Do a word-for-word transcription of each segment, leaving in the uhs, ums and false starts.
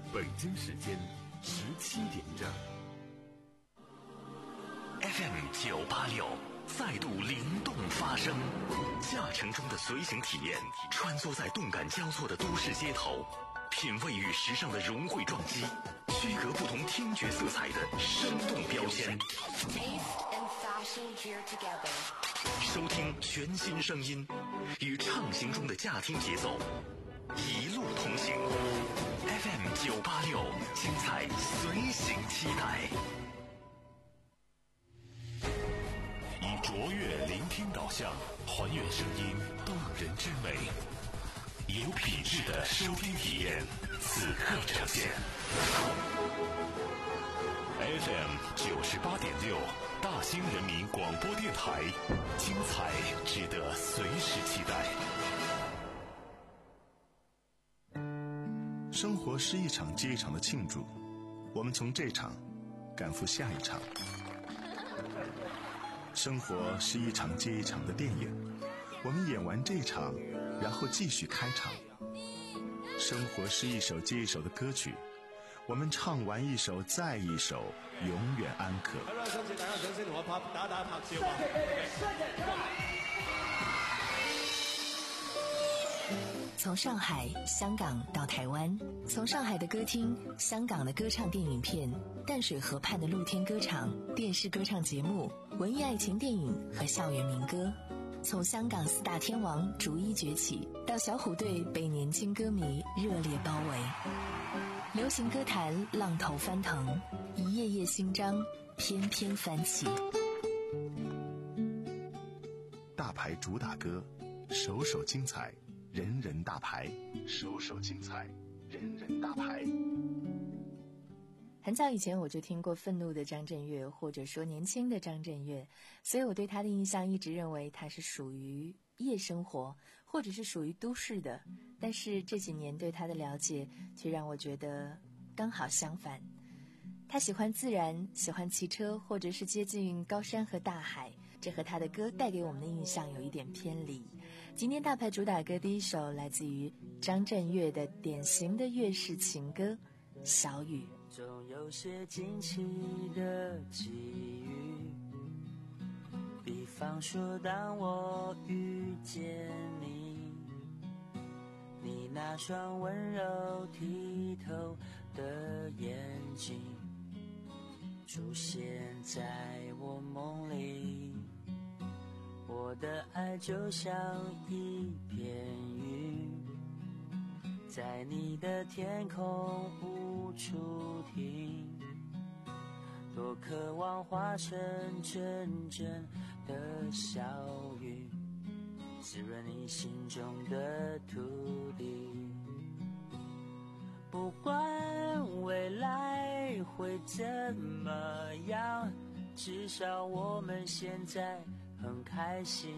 北京时间十七点整。 F M 九八六再度灵动发声，驾乘中的随行体验，穿梭在动感交错的都市街头，品味与时尚的融汇撞击，区隔不同听觉色彩的生动标签。收听全新声音，与畅行中的驾听节奏，一路同行。F M 九八六，精彩随行期待。 以卓越聆听导向，还原声音动人之美，也有品质的收听体验，此刻呈现。F M 九十八点六，大兴人民广播电台，精彩值得随时期待。 生活是一场接一场的庆祝，我们从这场赶赴下一场。生活是一场接一场的电影，我们演完这场，然后继续开场。生活是一首接一首的歌曲，我们唱完一首再一首，永远安可。 好啦，今次大家掌聲同我拍打打拍照啊！ 从上海、香港到台湾，从上海的歌厅、香港的歌唱电影片、淡水河畔的露天歌场、电视歌唱节目、文艺爱情电影和校园民歌，从香港四大天王逐一崛起，到小虎队被年轻歌迷热烈包围。流行歌坛浪头翻腾，一页页新章翩翩翻起。 大牌主打歌，首首精彩，人人大牌，首首精彩，人人大牌。 很早以前我就听过愤怒的张震岳，或者说年轻的张震岳，所以我对他的印象一直认为他是属于夜生活，或者是属于都市的。但是这几年对他的了解却让我觉得刚好相反，他喜欢自然，喜欢骑车，或者是接近高山和大海，这和他的歌带给我们的印象有一点偏离。今天大牌主打歌第一首来自于张震岳的典型的粤式情歌《小雨》。 总有些惊奇的际遇，比方说当我遇见你，你那双温柔剔透的眼睛出现在我梦里，我的爱就像一片云，在你的天空无处停，多渴望化成真正的小雨，滋润你心中的土地。不管未来会怎么样，至少我们现在很开心。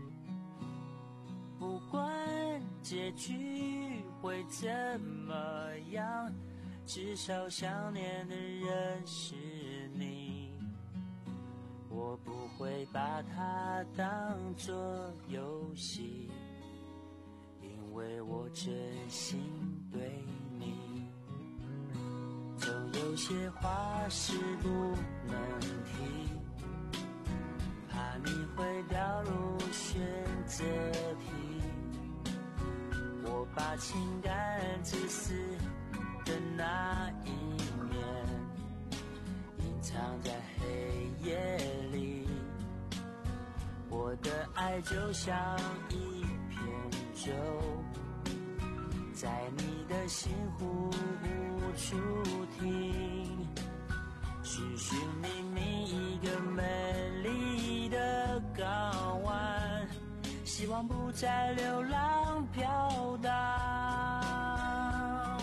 不管结局会怎么样，至少想念的人是你。我不会把它当作游戏，因为我真心对你。总有些话是不能提，怕你会掉入选择题。我把情感自私的那一面隐藏在黑夜里，我的爱就像一片舟，在你的心湖无处停，寻寻觅觅一个美丽的港湾，希望不再流浪飘荡。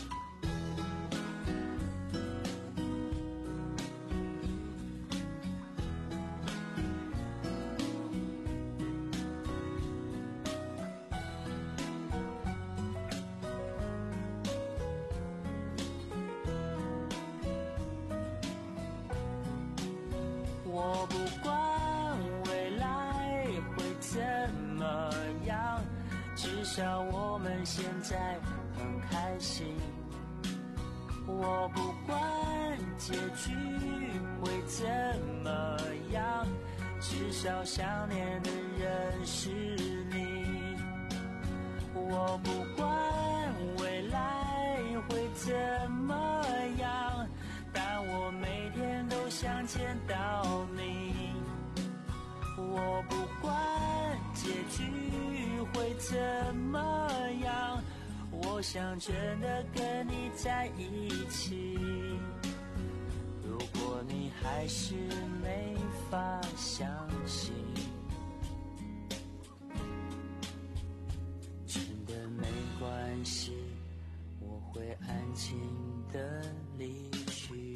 我不管未来会怎么样，至少我们现在很开心。 我不管结局会怎么样，至少想念的人是你。我不管未来会怎么样，但我每天都想见到你。我不管结局会怎么样，我想真的跟你在一起。如果你还是没法相信，真的没关系，我会安静的离去。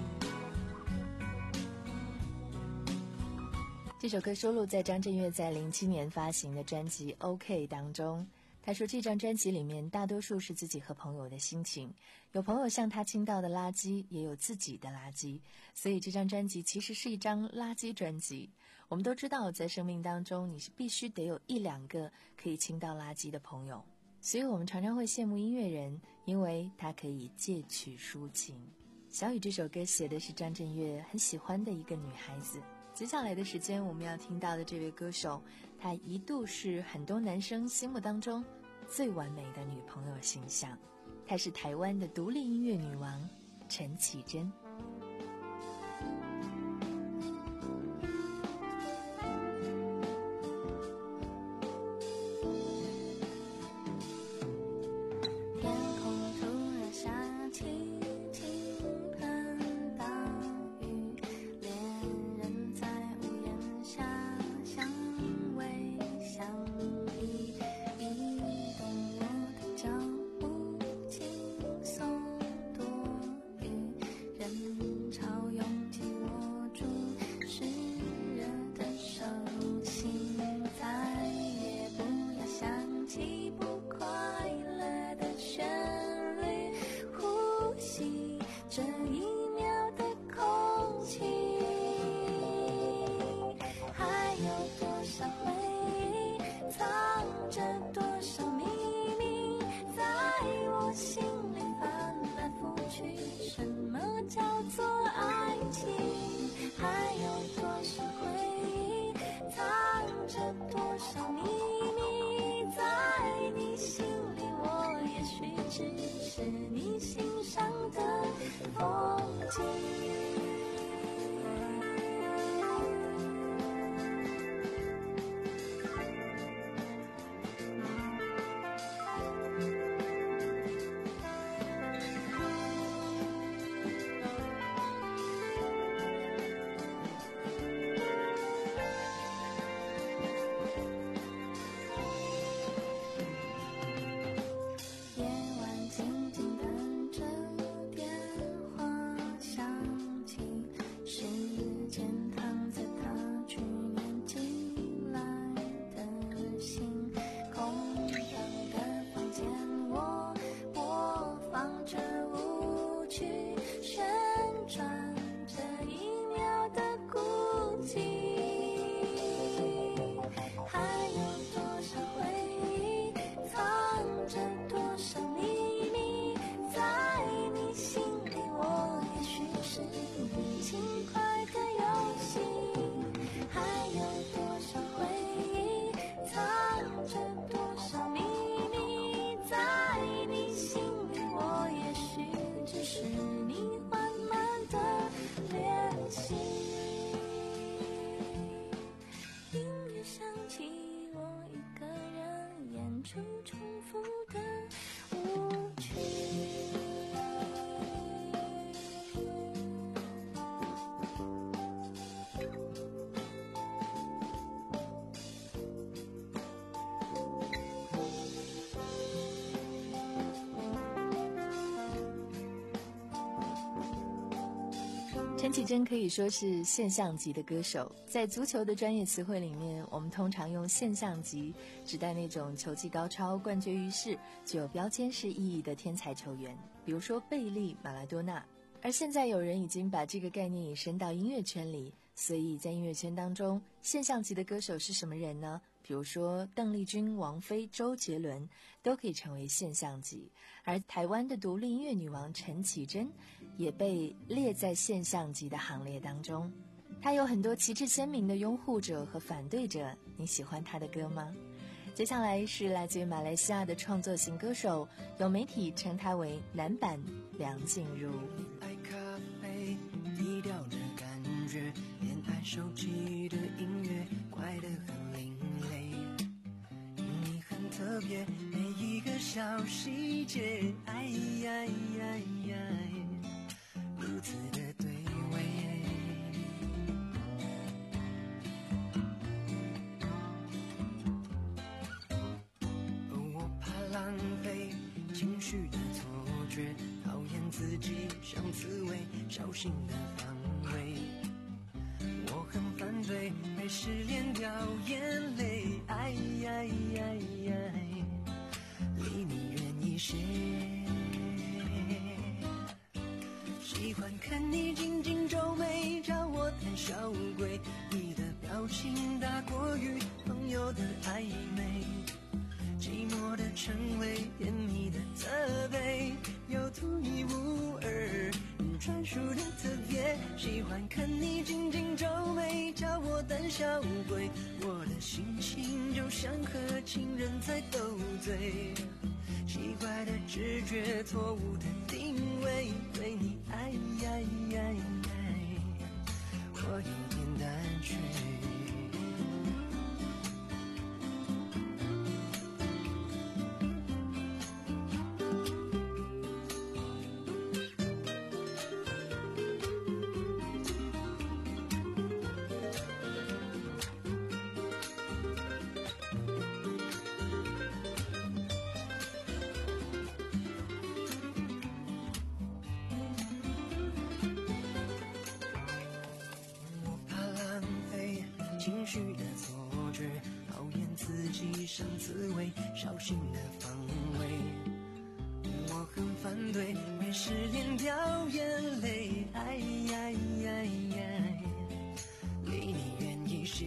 这首歌收录在张震岳在零七年发行的专辑《OK》当中。他说这张专辑里面大多数是自己和朋友的心情，有朋友向他倾倒的垃圾，也有自己的垃圾，所以这张专辑其实是一张垃圾专辑。我们都知道在生命当中你是必须得有一两个可以倾倒垃圾的朋友，所以我们常常会羡慕音乐人，因为他可以借曲抒情。小雨这首歌写的是张震岳很喜欢的一个女孩子。接下来的时间我们要听到的这位歌手，她一度是很多男生心目当中最完美的女朋友形象。她是台湾的独立音乐女王陈绮贞。陈绮贞可以说是现象级的歌手，在足球的专业词汇里面，我们通常用现象级指代那种球技高超、冠绝于世、具有标签式意义的天才球员，比如说贝利、马拉多纳。而现在有人已经把这个概念引申到音乐圈里，所以在音乐圈当中，现象级的歌手是什么人呢？比比如说邓丽君、王菲、周杰伦都可以成为现象级，而台湾的独立音乐女王陈绮贞也被列在现象级的行列当中。她有很多旗帜鲜明的拥护者和反对者，你喜欢她的歌吗？接下来是来自于马来西亚的创作型歌手，有媒体称她为男版梁静茹。 爱咖啡低调的感觉，恋爱手机的音乐快得很另类，你很特别，每一个小细节，哎呀呀呀，如此的对味。我怕浪费情绪的错觉，讨厌自己像刺猬，小心的防卫。我很反对被失恋掉眼泪，哎呀呀呀，离你远一些。喜欢看你紧紧皱眉，叫我胆小鬼，你的表情大过于朋友的暧昧，寂寞的称谓，甜蜜的责备，有独一无二专属的特别。喜欢看你紧紧皱眉，叫我胆小鬼，我的心情就像和情人在斗嘴，奇怪的直觉，错误的定位，对你爱呀呀呀，我有点胆怯。情绪的错觉，讨厌自己像刺猬，小心的防卫。我很反对被失恋掉眼泪，哎呀呀呀，离你远一些。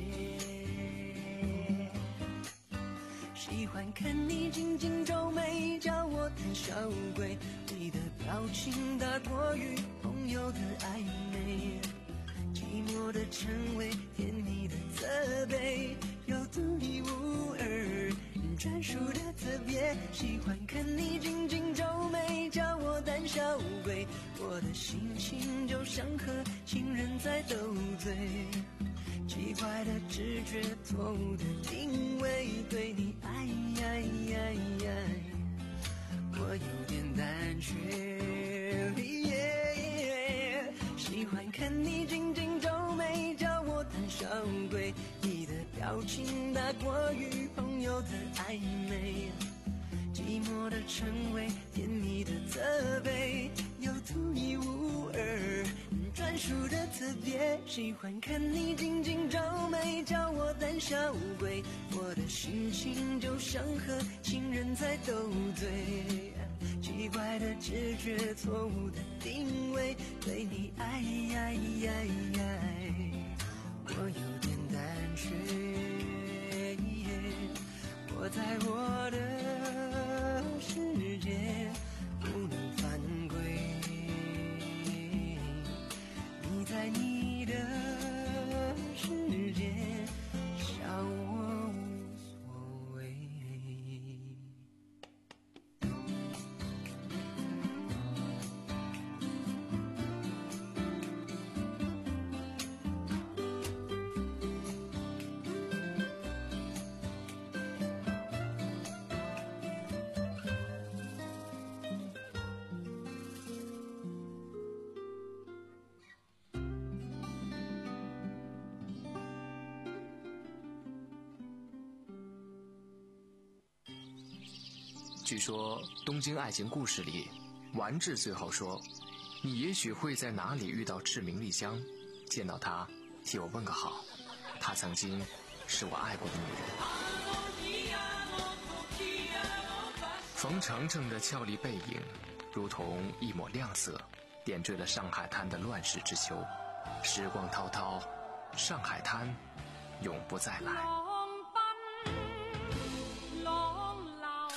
喜欢看你紧紧皱眉，叫我胆小鬼，你的表情大过于朋友的暧昧，寂寞的称谓，甜蜜的责备，有独一无二专属的特别。喜欢看你紧紧皱眉，叫我胆小鬼，我的心情就像和情人在斗嘴，奇怪的直觉，错误的定位，对你爱呀呀呀，我有点胆怯。喜欢看你紧紧皱眉，叫我胆小鬼，你的表情大过于朋友的暧昧，寂寞的称谓，甜蜜的责备，有独一无二专属的特别。喜欢看你紧紧皱眉，叫我胆小鬼，我的心情就像和情人在斗嘴，奇怪的直觉，错误的定位，对你爱呀呀呀，我有点胆怯。我在我的世界不能犯规，你在你的世界笑我无所谓。 据说《东京爱情故事》里，丸治最后说：“你也许会在哪里遇到志明丽香，见到她，替我问个好。她曾经是我爱过的女人。”冯程程的俏丽背影，如同一抹亮色，点缀了上海滩的乱世之秋。时光滔滔，上海滩永不再来。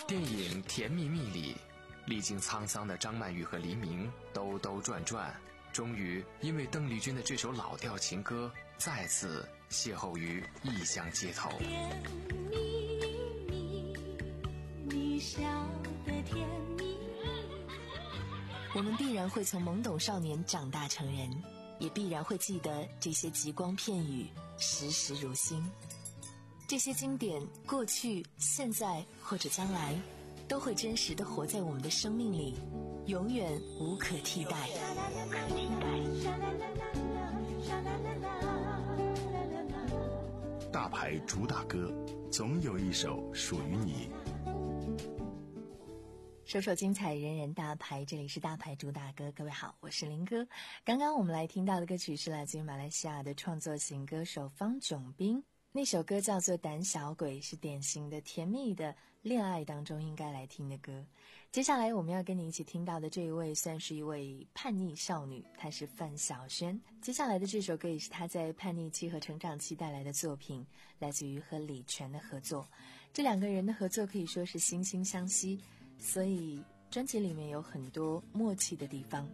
电影《甜蜜蜜》里，历经沧桑的张曼玉和黎明兜兜转转，终于因为邓丽君的这首老调情歌，再次邂逅于异乡街头。 甜蜜蜜，你笑得甜蜜蜜。 我们必然会从懵懂少年长大成人，也必然会记得这些极光片语，时时如新。这些经典，过去、现在或者将来，都会真实地活在我们的生命里，永远无可替代。 大牌主打歌，总有一首属于你。 首首精彩，人人大牌，这里是大牌主打歌。各位好，我是林哥。刚刚我们来听到的歌曲是来自于马来西亚的创作型歌手方炯斌，那首歌叫做《胆小鬼》，是典型的甜蜜的恋爱当中应该来听的歌。接下来我们要跟你一起听到的这一位算是一位叛逆少女，她是范晓萱。接下来的这首歌也是她在叛逆期和成长期带来的作品，来自于和李泉的合作。这两个人的合作可以说是惺惺相惜，所以专辑里面有很多默契的地方。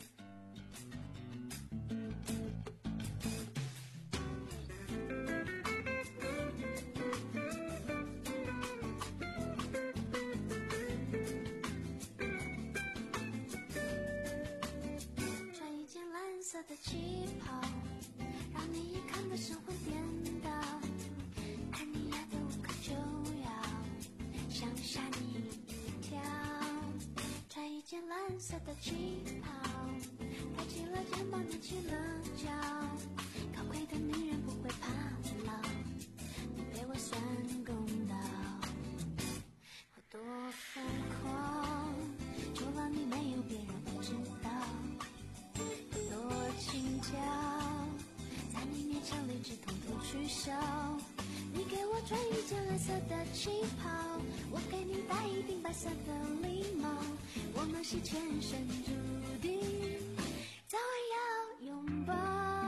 色的旗袍，让你一看得神魂颠倒，看你压得无可救药，想吓你一跳。穿一件蓝色的旗袍，抬起了肩膀，踮起了脚，高贵的女人不会怕老，你陪我算公道。我多疯狂，除了你没有别人会知道。心跳，在你面前理智统统取消。你给我穿一件蓝色的旗袍，我给你戴一顶白色的礼帽，我们是前生注定，早晚要拥抱。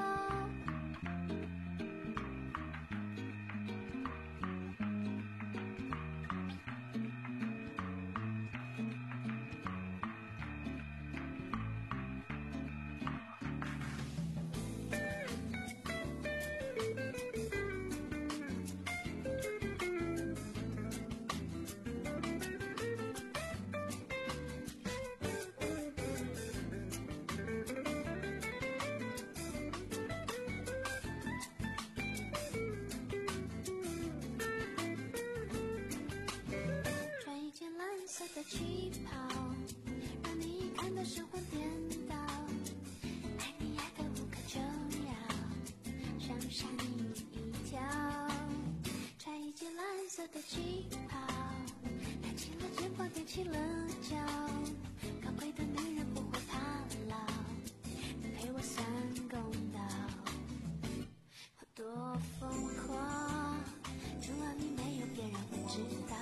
的旗袍，让你一看得神魂颠倒，爱你爱得无可救药，想吓你一跳。穿一件蓝色的旗袍，抬起了肩膀，踮起了脚，高贵的女人不会怕老，你陪我算公道。我多疯狂，除了你没有别人会知道。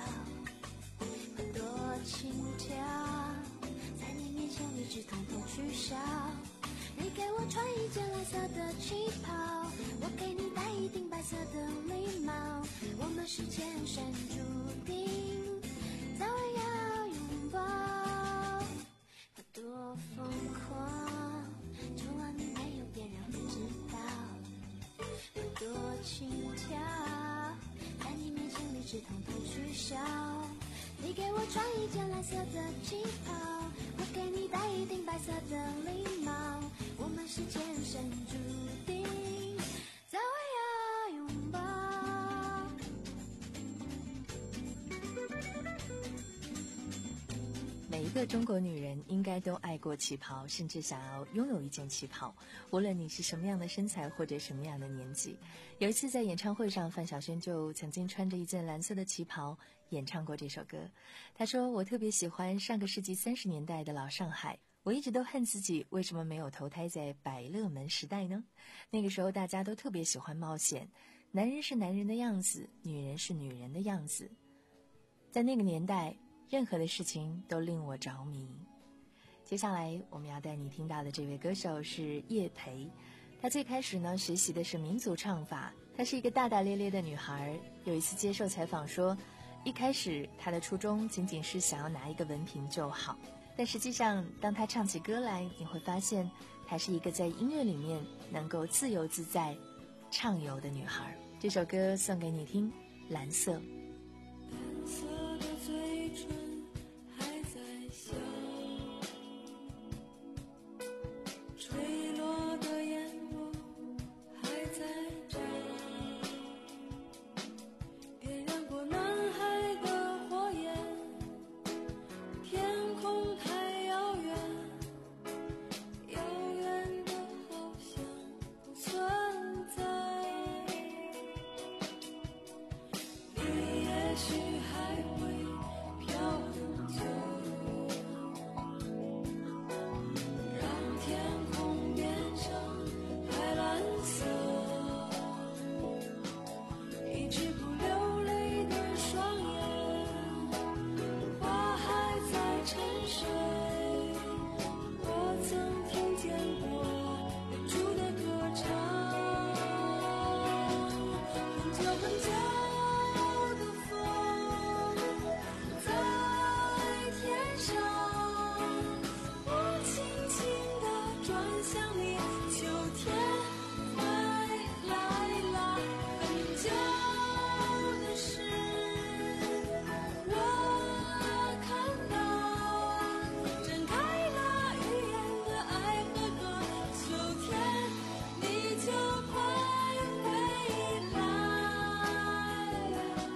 心跳，在你面前理智统统取消。你给我穿一件蓝色的旗袍，我给你戴一顶白色的礼帽，我们是前生注定，早晚要拥抱。我多疯狂，除了你没有别人会知道。我多心跳，在你面前理智统统取消。你给我穿一件蓝色的旗袍，我给你戴一顶白色的礼帽，我们是前生注定，早晚要拥抱。 每一个中国女人应该都爱过旗袍，甚至想要拥有一件旗袍，无论你是什么样的身材或者什么样的年纪。有一次在演唱会上，范晓萱就曾经穿着一件蓝色的旗袍演唱过这首歌。她说，我特别喜欢上个世纪三十年代的老上海，我一直都恨自己为什么没有投胎在百乐门时代呢？那个时候大家都特别喜欢冒险，男人是男人的样子，女人是女人的样子。在那个年代，任何的事情都令我着迷。接下来我们要带你听到的这位歌手是叶培，她最开始呢学习的是民族唱法，她是一个大大咧咧的女孩。有一次接受采访说， 一开始他的初衷仅仅是想要拿一个文凭就好，但实际上当他唱起歌来，你会发现她是一个在音乐里面能够自由自在畅游的女孩。这首歌送给你听，蓝色。 蓝色的嘴唇还在笑，坠落的烟雾还在照，点燃过男孩的火焰，天空太遥远，遥远的好像不存在。你也许还会飘很久，让天空变成海蓝色，一直不流泪的双眼，花还在沉睡。我曾听见过远处的歌唱，很久很久的风在天上，我轻轻地转向你，秋天快来了。很久的事我看到，睁开了语言的爱和歌，秋天你就快回来了。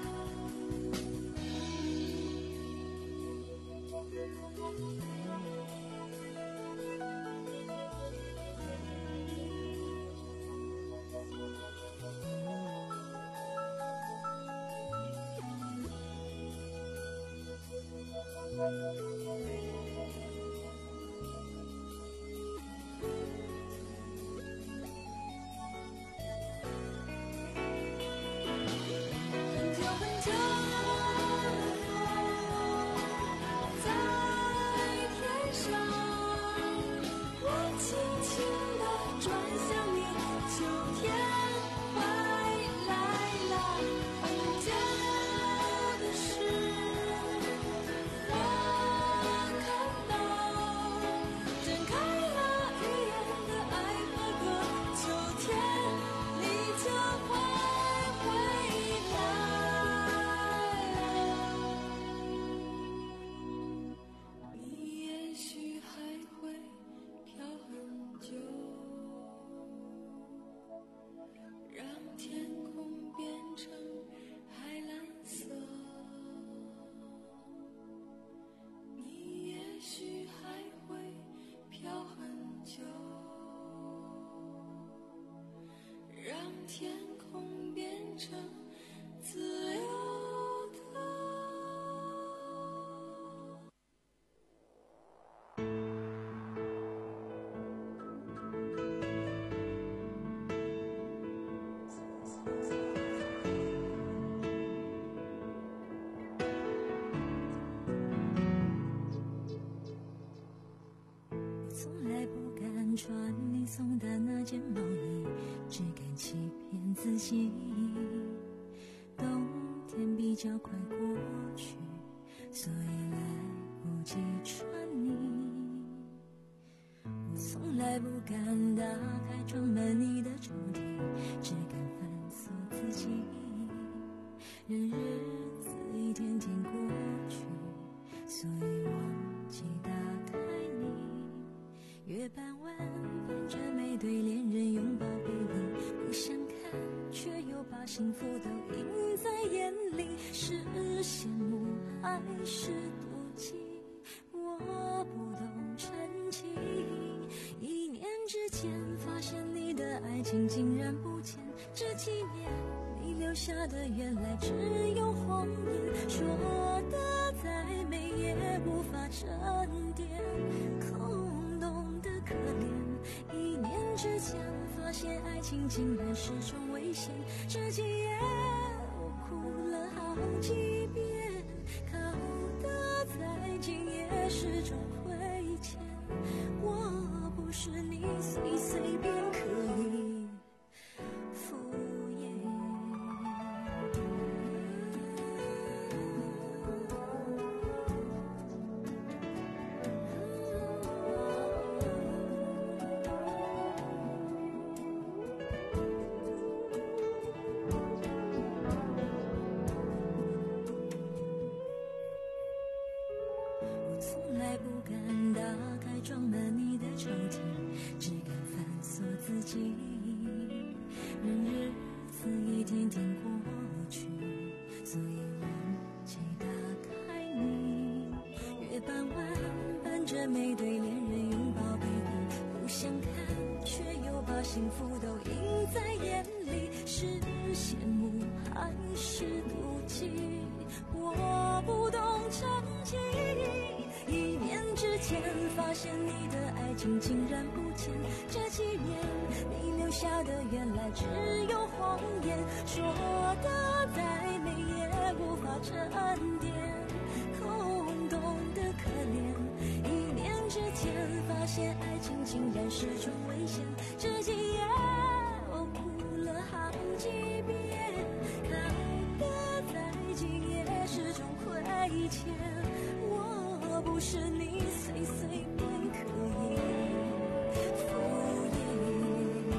很久很久的风在天上，我轻轻地转向你，秋天快来了。很久的事我看到，睁开了语言的爱和歌，秋天你就快回来了。你也许还会飘很久，让天空变成海蓝色。你也许还会飘很久，让天空变成自由的。从来不敢穿你送的那件毛衣，只敢欺骗自己。冬天比较快过去，所以来不及穿你。我从来不敢打开装满你的抽屉，只敢反锁自己。任日子一天天过去，所以忘记打开你。月半弯伴着每对恋人拥抱背影，不想看却又把幸福都映在眼里，是羡慕还是妒忌，我不懂珍惜。一念之间发现你的爱情竟然不见，这几年你留下的原来只有谎言，说的再美也无法沉淀，空洞的可怜。一念之间发现爱情竟然是种危险，这几夜我哭了好几遍，靠得再近也是种亏欠。我不是你随随便可以敷衍。 完美对恋人拥抱背影，不想看却又把幸福都映在眼里，是羡慕还是妒忌，我不懂成绩。一念之间发现你的爱情竟然不见，这几年你留下的原来只有谎言，说的再美也无法沉淀，空洞的可怜。一念之间发现爱情竟然是种危险，这几夜我哭了好几遍，靠的再近也是种亏欠，我不是你随随便可以敷衍。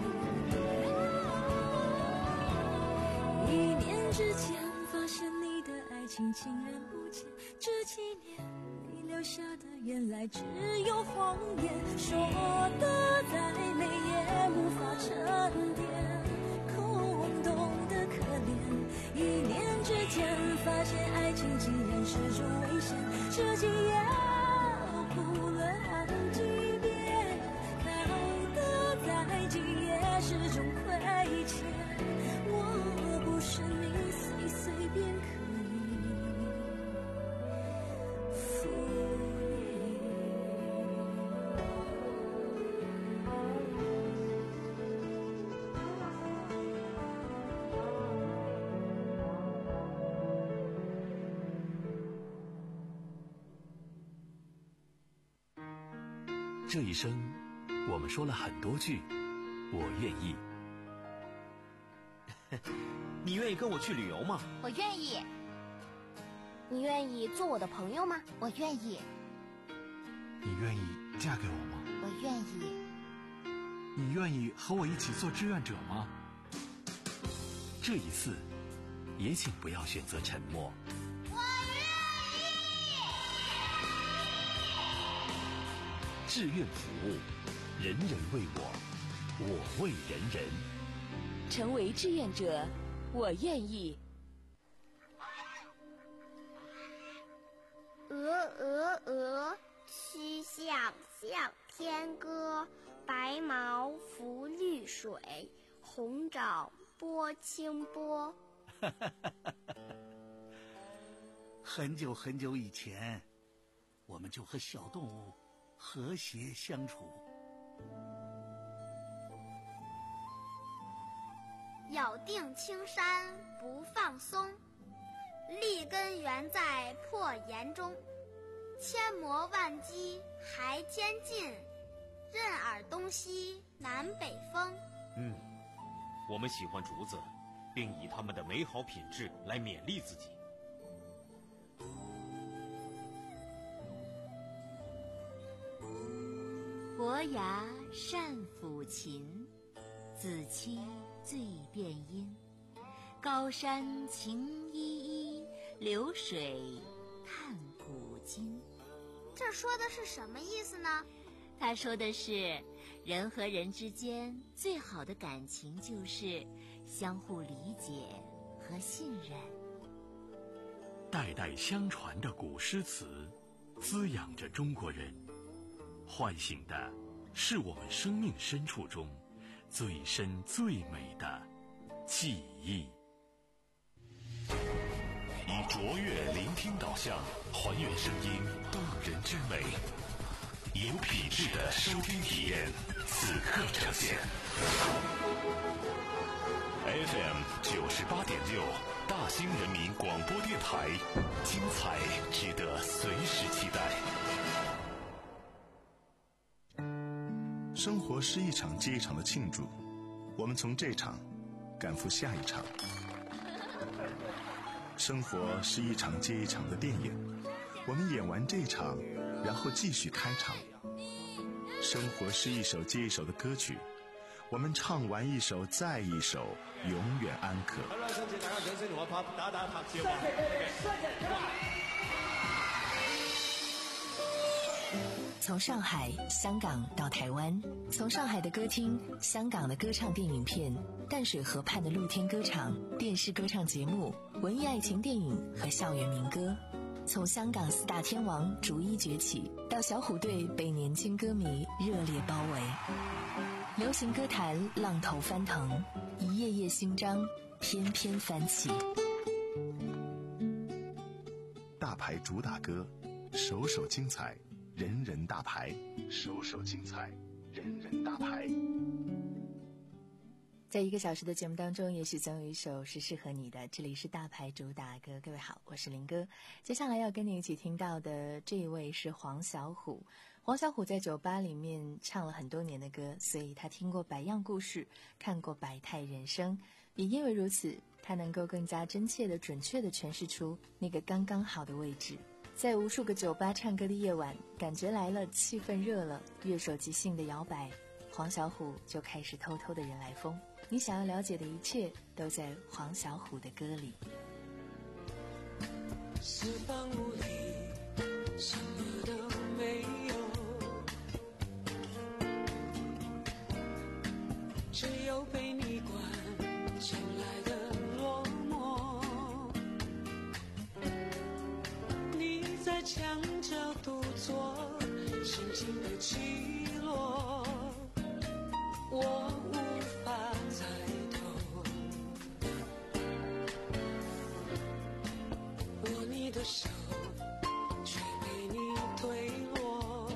一念之间发现你的爱情竟然不见，这几年你留下的原来只有谎言，说的再美也无法沉淀，空洞的可怜。一念之间发现爱情竟然是种危险，这几夜我哭了好几遍，靠的再近也是种亏欠，我不是你随随便可以敷这一生，我们说了很多句“我愿意”。 你愿意跟我去旅游吗？ 我愿意。你愿意做我的朋友吗？我愿意。 你愿意嫁给我吗？ 我愿意。 你愿意和我一起做志愿者吗？ 这一次，也请不要选择沉默。志愿服务，人人为我，我为人人。 成为志愿者，我愿意。 鹅鹅鹅，曲项向天歌。白毛浮绿水，红掌拨清波。 很久很久以前，我们就和小动物和谐相处。 咬定青山不放松，立根原在破岩中。千磨万击还坚劲，任尔东西南北风。 嗯，我们喜欢竹子，并以它们的美好品质来勉励自己。 伯牙善抚琴，子期醉殿音。高山晴依依，流水叹古今。 这说的是什么意思呢？ 他说的是，人和人之间最好的感情就是相互理解和信任。 代代相传的古诗词，滋养着中国人，唤醒的是我们生命深处中最深最美的记忆。以卓越聆听导向，还原声音动人之美，有品质的收听体验，此刻呈现。F M 九十八点六，大兴人民广播电台，精彩值得随时期待。 生活是一场接一场的庆祝，我们从这场赶赴下一场。生活是一场接一场的电影，我们演完这场，然后继续开场。生活是一首接一首的歌曲，我们唱完一首再一首，永远安可。 打打拍照吧。 从上海、香港到台湾，从上海的歌厅、香港的歌唱电影片、淡水河畔的露天歌场、电视歌唱节目、文艺爱情电影和校园民歌， 从香港四大天王逐一崛起，到小虎队被年轻歌迷热烈包围，流行歌坛浪头翻腾，一页页新章翩翩翻起。 大牌主打歌，首首精彩，人人大牌，首首精彩，人人大牌。 在一个小时的节目当中，也许总有一首是适合你的。这里是大牌主打歌，各位好，我是林哥。接下来要跟你一起听到的这一位是黄小琥。黄小琥在酒吧里面唱了很多年的歌，所以他听过百样故事，看过百态人生，也因为如此，他能够更加真切的准确的诠释出那个刚刚好的位置。在无数个酒吧唱歌的夜晚，感觉来了，气氛热了，乐手即兴的摇摆，黄小琥就开始偷偷的人来疯。你想要了解的一切都在黄小琥的歌里。 四方无力，什么都没有，只有被你关进来的落寞。你在墙角独坐，心情的起落，我无法猜透。握你的手，却被你推落。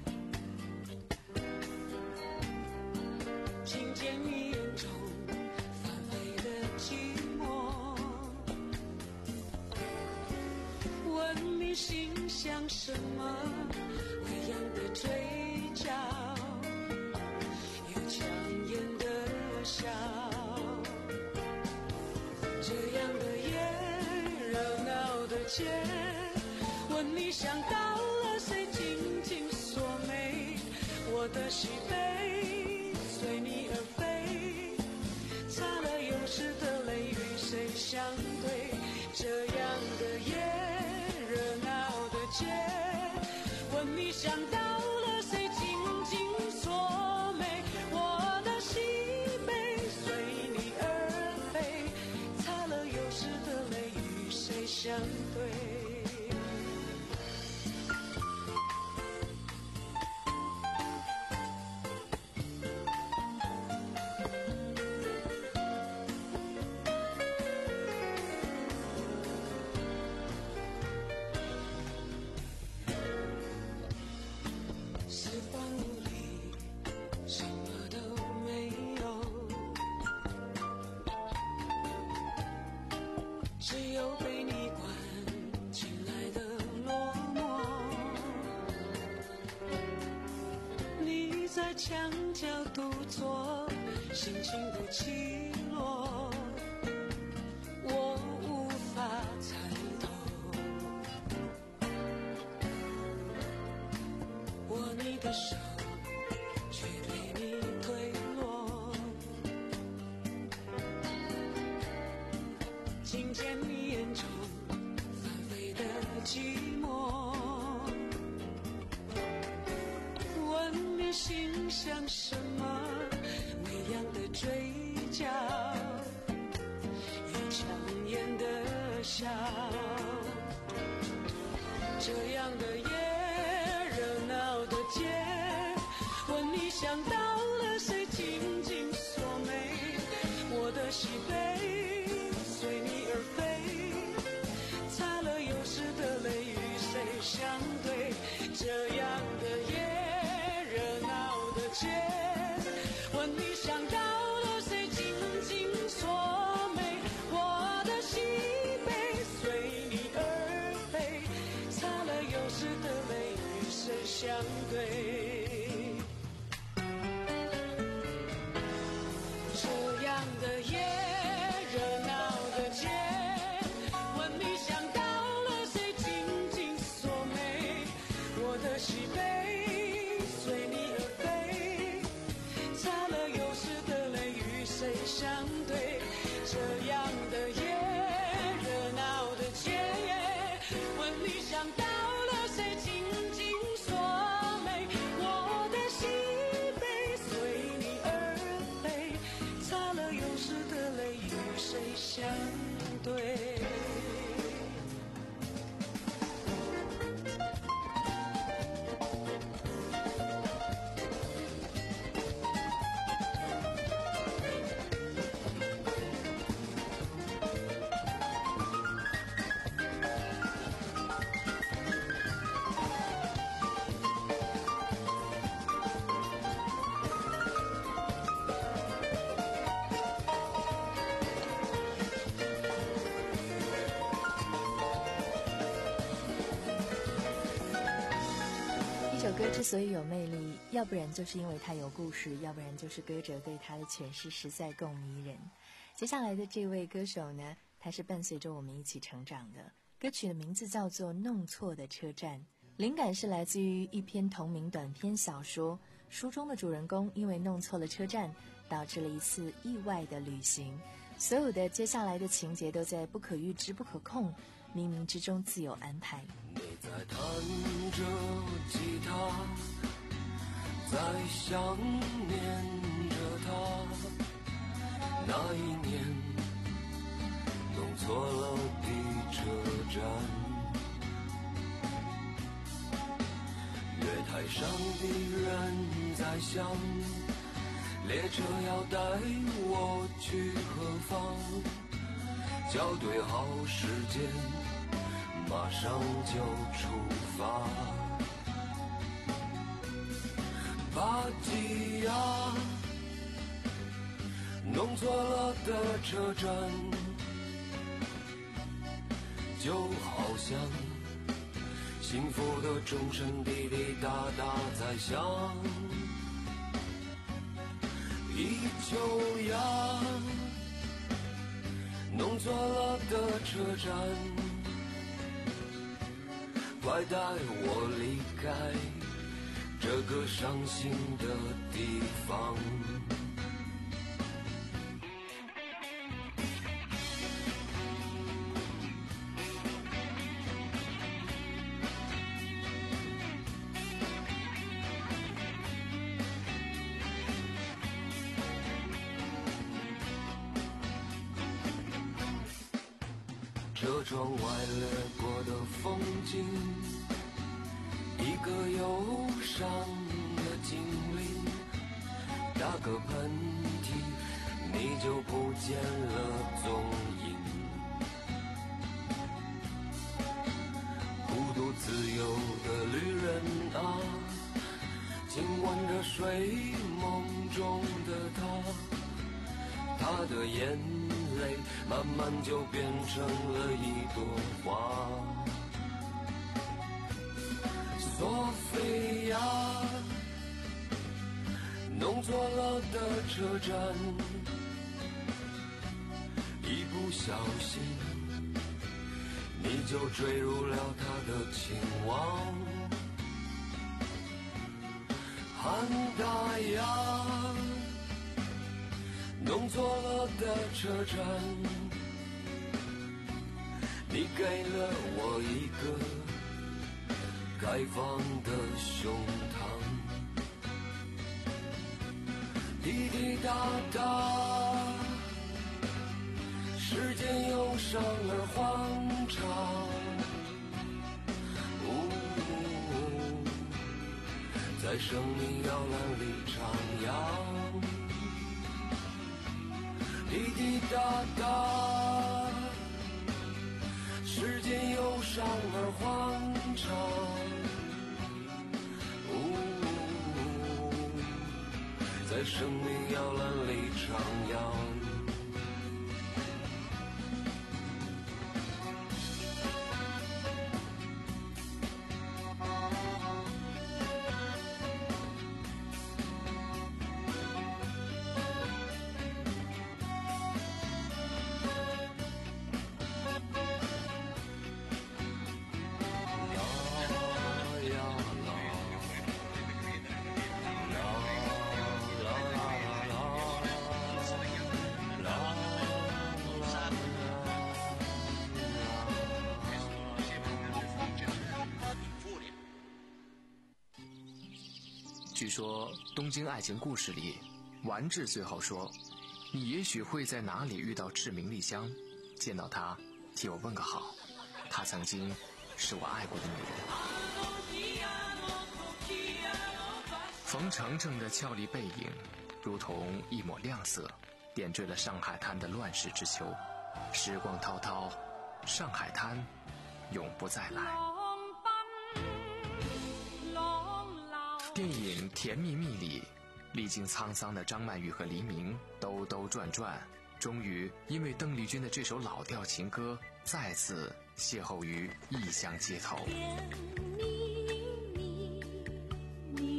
听见你眼中翻飞的寂寞。问你心想什么？微扬的嘴角。笑，这样的夜，热闹的街，问你想到了谁，紧紧锁眉，我的喜悲随你而飞，擦了有时的泪与谁相对，这样的夜，热闹的街，问你想到了谁，紧紧锁眉，我的喜相对。四方无力，什么都没有，只有被你在墙角独坐，心情的起落，我无法猜透。握你的手，却被你推落。听见你眼中翻飞的寂寞。心想什么？微扬的嘴角，有强颜的笑。这样的夜，热闹的街，问你想到了谁，紧紧锁眉，我的喜悲随你而飞，擦了有时的泪与谁相对，这样的夜。问你想到了谁，紧紧锁眉，我的喜悲随你而飞，擦了有时的泪与谁相对，这样的夜， 歌之所以有魅力，要不然就是因为它有故事，要不然就是歌者对它的诠释实在够迷人。接下来的这位歌手呢，他是伴随着我们一起成长的。歌曲的名字叫做《弄错的车站》，灵感是来自于一篇同名短篇小说，书中的主人公因为弄错了车站，导致了一次意外的旅行，所有的接下来的情节都在不可预知、不可控、冥冥之中自有安排。 你在弹着吉他，在想念着他，那一年弄错了的车站，月台上的人在想，列车要带我去何方，校对好时间，马上就出发。巴吉亚，弄错了的车站，就好像幸福的钟声滴滴答答在响。一秋呀，弄错了的车站，快带我离开这个伤心的地方。车窗外掠过的风景，一个忧伤的经历，打个喷嚏你就不见了踪影。孤独自由的旅人啊，亲吻着睡梦中的他，他的眼泪慢慢就变成了一朵花。索菲亚，弄错了的车站，一不小心你就坠入了他的情网。汉达亚，弄错了的车站，你给了我一个开放的胸膛。滴滴答答，时间忧伤而欢畅。呜，在生命摇篮里徜徉。滴滴答答，时间忧伤而欢畅。呜，在生命摇篮里徜徉。 据说《东京爱情故事》里，丸治最后说：“你也许会在哪里遇到志明丽香，见到她，替我问个好。她曾经是我爱过的女人。”冯程程的俏丽背影，如同一抹亮色，点缀了上海滩的乱世之秋。时光滔滔，上海滩永不再来。电影《甜蜜蜜》里，历经沧桑的张曼玉和黎明兜兜转转，终于因为邓丽君的这首老调情歌，再次邂逅于异乡街头。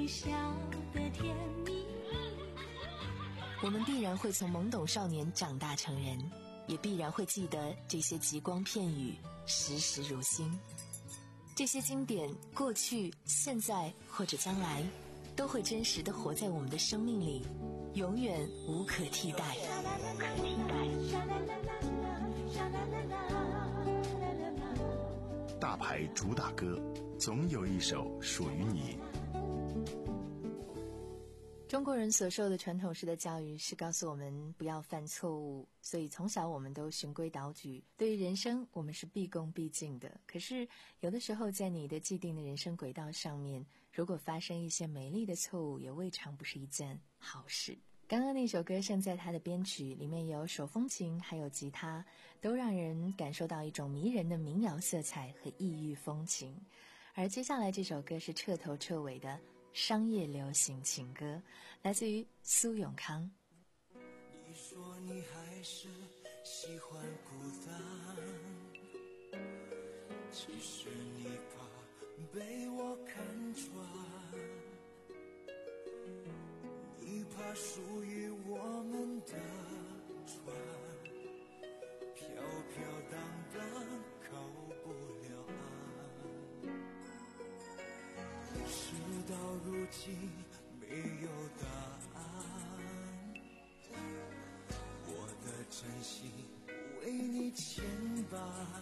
笑得甜蜜。 我们必然会从懵懂少年长大成人，也必然会记得这些极光片语，时时如新。这些经典，过去、现在或者将来，都会真实地活在我们的生命里，永远无可替代。 大牌主打歌，总有一首属于你。 中国人所受的传统式的教育是告诉我们不要犯错误，所以从小我们都循规蹈矩，对于人生我们是毕恭毕敬的。可是有的时候在你的既定的人生轨道上面，如果发生一些美丽的错误，也未尝不是一件好事。刚刚那首歌胜在它的编曲里面有手风琴还有吉他，都让人感受到一种迷人的民谣色彩和异域风情。而接下来这首歌是彻头彻尾的商业流行情歌，来自于苏永康。 你说你还是喜欢孤单，其实你怕被我看穿，你怕属于我们的船飘飘荡荡靠不了岸，事到如今没有答案，我的真心为你牵绊，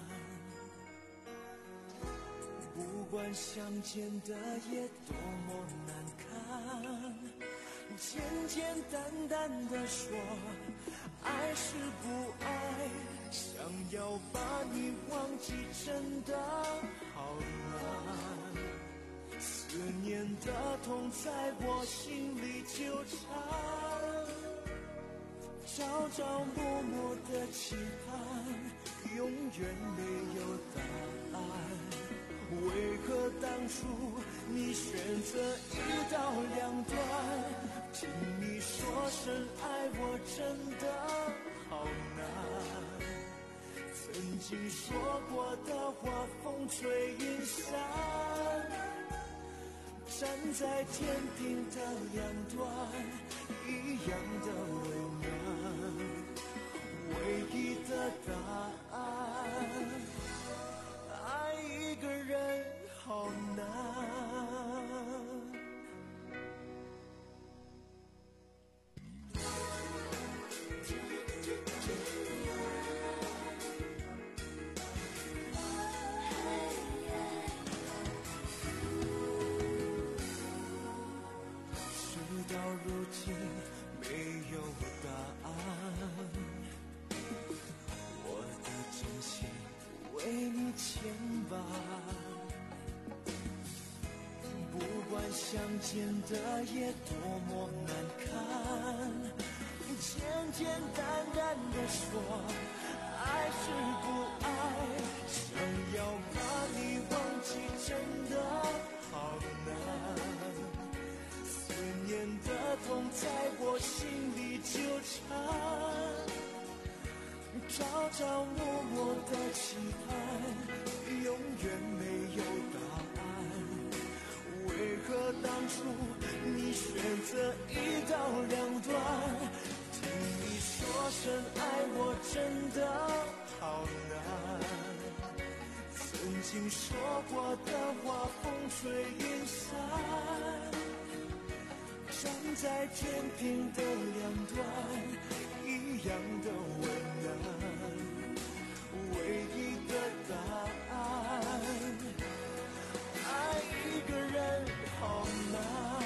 不管相见的夜多么难看，简简单单的说爱是不爱，想要把你忘记真的好难，思念的痛在我心里纠缠，朝朝暮暮的期盼永远没有答案，为何当初你选择一刀两断，听你说声爱我真的好难，曾经说过的话风吹云散，站在天平的两端一样的为难，唯一的答案，爱一个人好难。事到如今没有答案，我的真心为你牵绊，不管相见的夜多么难看，简简单单的说爱是不爱，想要把你忘记真的好难，思念的痛在我心里纠缠，朝朝暮暮的期盼永远没有答案，为何当初你选择一刀两断，听你说声爱我真的好难，曾经说过的话风吹云散，站在天平的两端一样的为难，唯一的答案，爱一个人好难，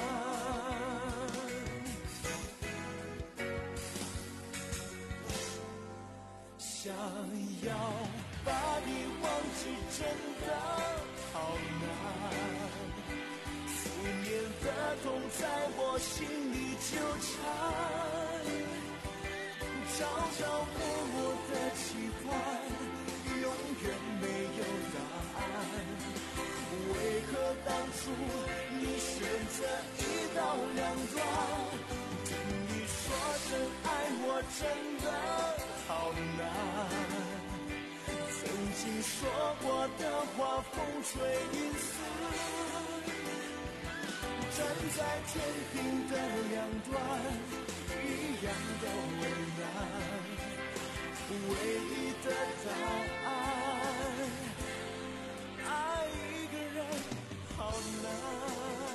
想要把你忘记真的好难，思念的痛在我心里纠缠，朝朝暮暮的期盼永远没有答案，为何当初你选择一刀两断，听你说声爱我真的好难，曾经说过的话风吹云散， 站在天平的两端，一样的为难。唯一的答案，爱一个人好难。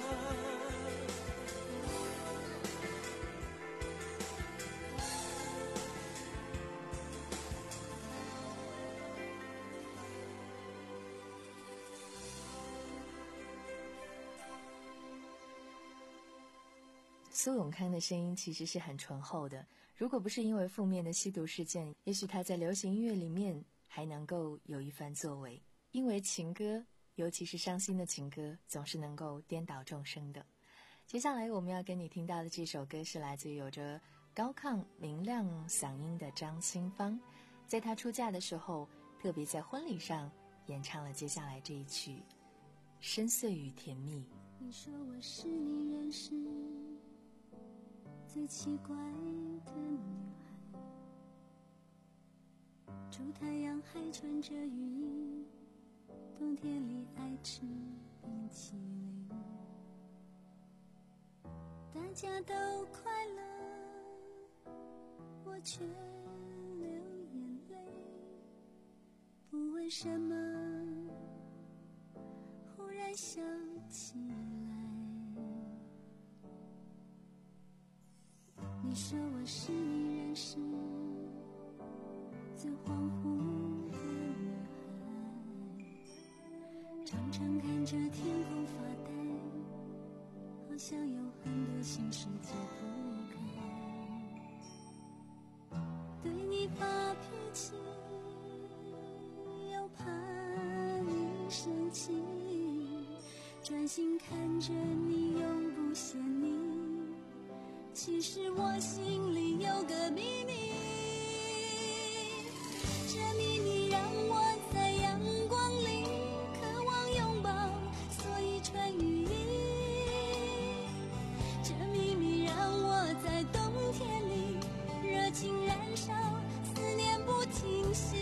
苏永康的声音其实是很醇厚的，如果不是因为负面的吸毒事件，也许他在流行音乐里面还能够有一番作为。因为情歌，尤其是伤心的情歌，总是能够颠倒众生的。接下来我们要跟你听到的这首歌是来自于有着高亢明亮嗓音的张清芳，在她出嫁的时候，特别在婚礼上演唱了接下来这一曲《深邃与甜蜜》。 你说我是你认识最奇怪的女孩，出太阳还穿着雨衣，冬天里爱吃冰淇淋，大家都快乐，我却流眼泪，不问什么，忽然想起来。你说我是你认识最恍惚的女孩，常常看着天空发呆，好像有很多心事解不开。对你发脾气，又怕你生气，专心看着你，永不嫌你。其实我心里有个秘密，这秘密让我在阳光里渴望拥抱，所以穿雨衣。这秘密让我在冬天里热情燃烧，思念不停息。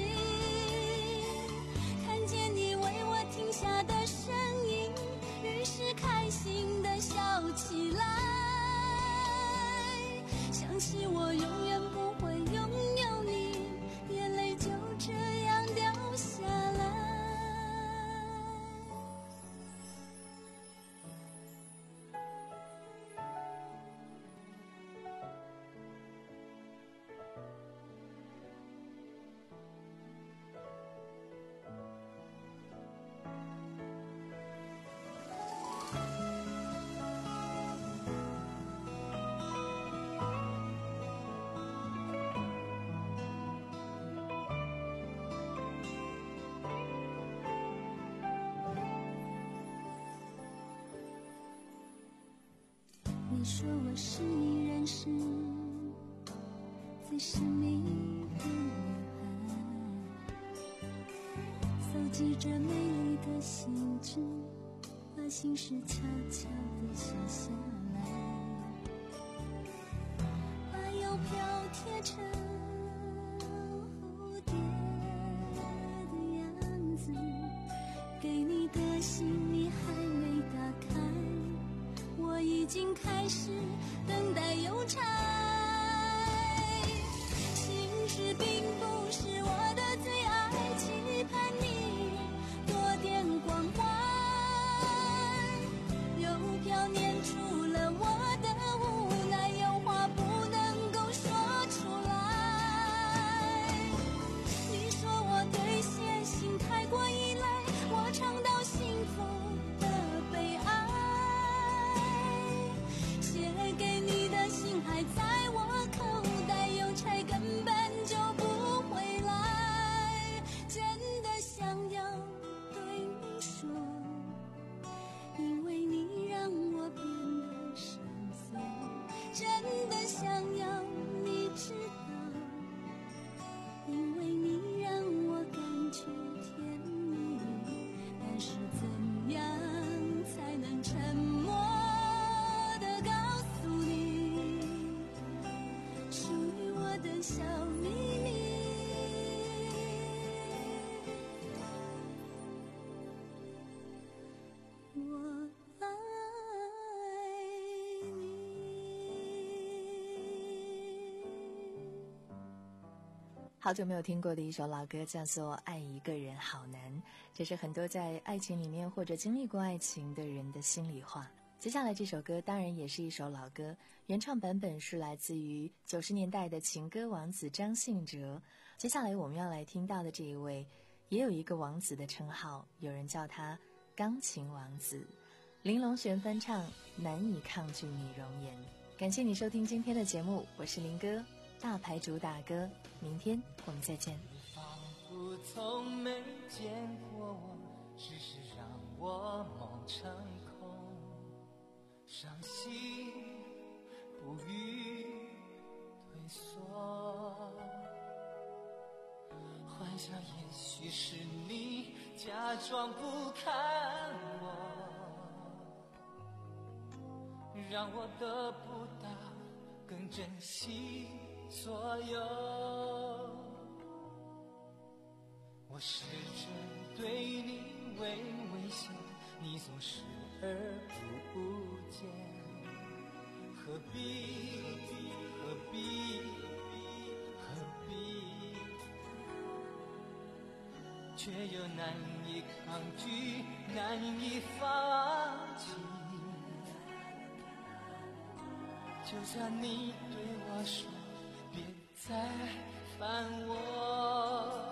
看见你为我停下的身影，于是开心地笑起来。相信我永远不会拥有你，眼泪就这样掉下来。你说我是你认识最神秘的女孩，搜集着美丽的信纸，把心事悄悄地写下来，把邮票贴成蝴蝶的样子，给你的信你还没打开，我已经开始等待邮差。心事并不是我的最爱，期盼你多点关怀。邮票念出了我的无奈，有话不能够说出来。你说我对写信太过依赖，我尝到幸福的悲哀。写给你的信还在我口袋，邮差根本就不回来。真的想要对你说，因为你让我变得深邃。真的想要你知道，因为你让我感觉甜蜜。但是怎样才能沉默地告诉你，属于我的小秘密。我爱好久没有听过的一首老歌，叫做《爱一个人好难》，这是很多在爱情里面或者经历过爱情的人的心里话。接下来这首歌当然也是一首老歌，原唱版本是来自于九十年代的情歌王子张信哲。接下来我们要来听到的这一位也有一个王子的称号，有人叫他钢琴王子，林隆璇翻唱《难以抗拒你容颜》。感谢你收听今天的节目，我是林哥，大牌主打歌，明天我们再见。 仿佛从没见过我，只是让我梦成空，伤心不予退缩，幻想也许是你假装不看我，让我得不到更珍惜所有。我试着对你微微笑，你总视而不见，何必何必何必，却又难以抗拒，难以放弃。就算你对我说别再烦我，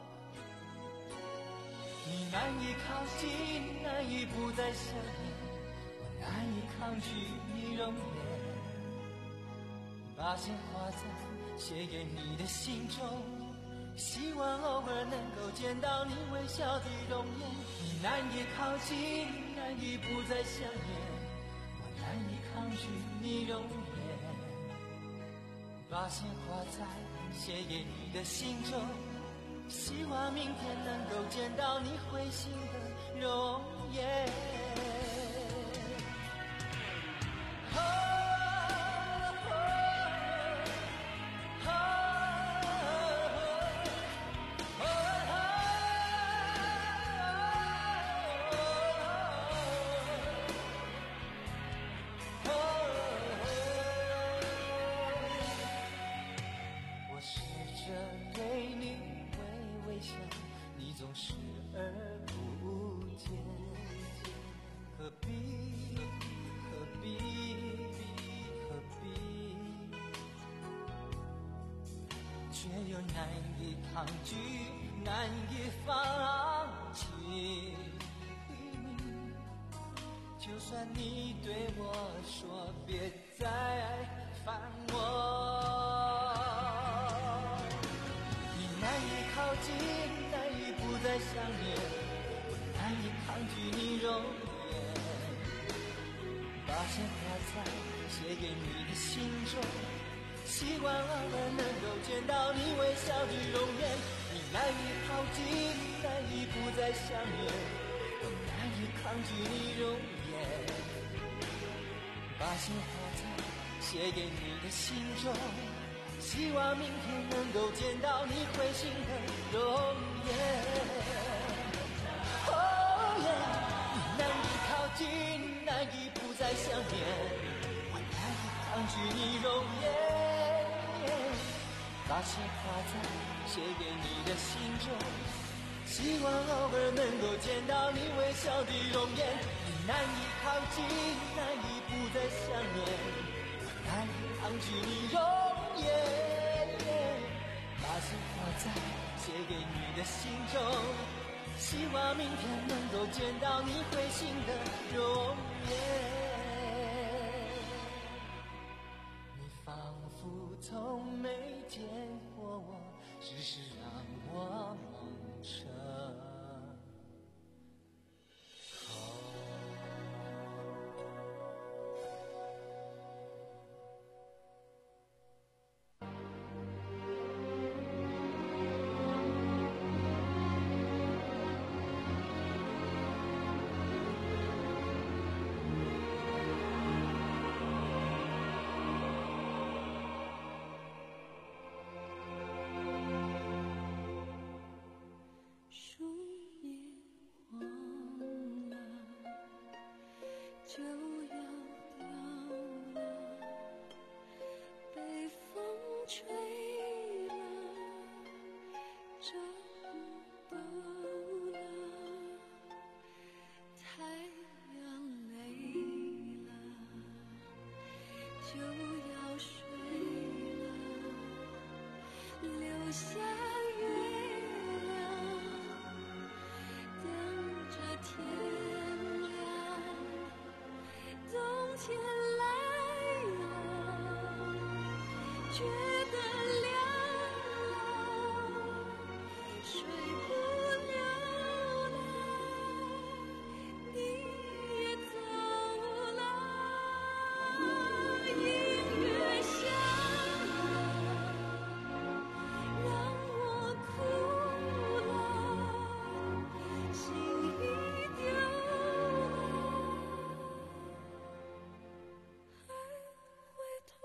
你难以靠近，难以不再想念，我难以抗拒你容颜，把鲜花在写给你的信中，希望偶尔能够见到你微笑的容颜。你难以靠近，难以不再想念，我难以抗拒你容颜，把鲜花在写给你的信中，希望明天能够见到你会心的容颜。我试着对你微微笑，你总视而不见，何必何必何必，却又难以抗拒，难以放弃。就算你对我说别再烦我，你难以靠近，难以不再想念，我难以抗拒你容颜，把鲜花在写给你的信中，希望偶尔能够见到你微笑的容颜。你难以靠近，难以不再想念，我难以抗拒你容颜，把鲜花在写给你的信中，希望明天能够见到你会心的容颜。哦耶，你难以靠近，难以不再想念，我难以抗拒你容颜，把鲜花在写给你的信中，希望偶尔能够见到你微笑的容颜。你难以靠近，难以不再想念，我难以抗拒你容颜，把鲜花在写给你的信中，希望明天能够见到你会心的容颜。你仿佛从没见过我，只是让我梦成就要掉了，被风吹了， 就要睡了，留下月亮等着天亮。冬天来了，觉得凉了，睡不了了，你也走了。音乐响了，让我哭了，心已丢了，还会痛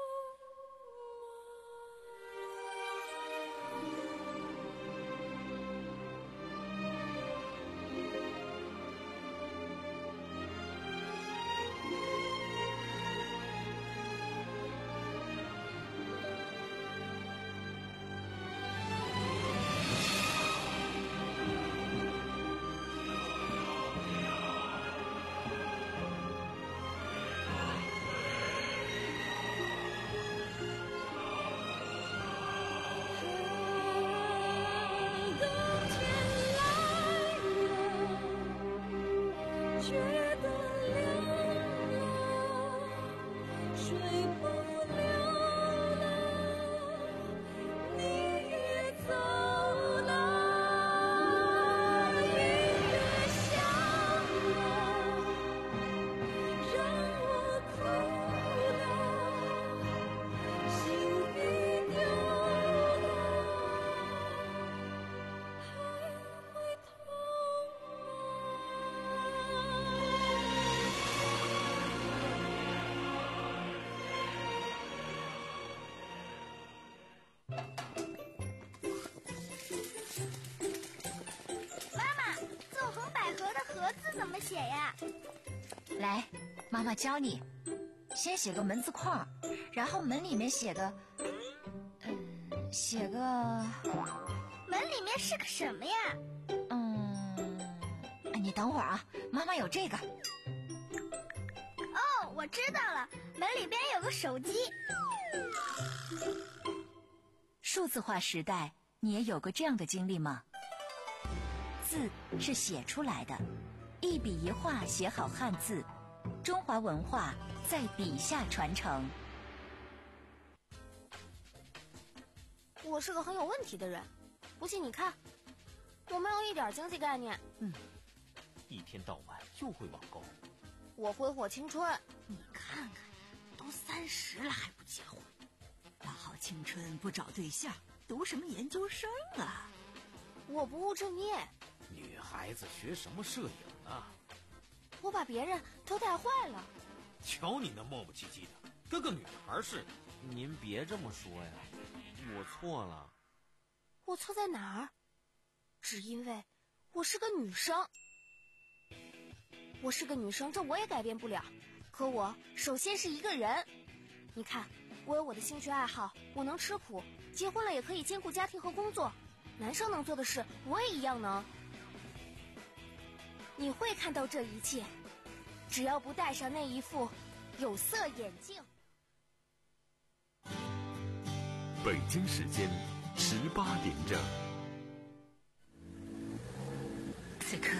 觉得凉了，睡不了了，你也走了。音乐响了，让我哭了，心已丢了，还会痛怎么写呀？ 来，妈妈教你。先写个门字框，然后门里面写个，嗯，写个。 门里面是个什么呀？ 嗯，你等会儿啊，妈妈有这个。 哦，我知道了，门里边有个手机。 数字化时代，你也有过这样的经历吗？字是写出来的。一笔一画写好汉字，中华文化在笔下传承。 我是个很有问题的人，不信你看，我没有一点经济概念。 嗯，一天到晚就会网购。 我挥霍青春。 你看看，都三十了还不结婚，大好青春不找对象，读什么研究生啊？ 我不务正业。 女孩子学什么摄影啊？ 我把别人都带坏了。 瞧你那磨磨唧唧的，跟个女孩似的。 您别这么说呀，我错了。 我错在哪儿？只因为我是个女生。我是个女生，这我也改变不了。可我首先是一个人。你看，我有我的兴趣爱好，我能吃苦，结婚了也可以兼顾家庭和工作。男生能做的事，我也一样能。你会看到这一切，只要不戴上那一副有色眼镜。 北京时间十八点整。 此刻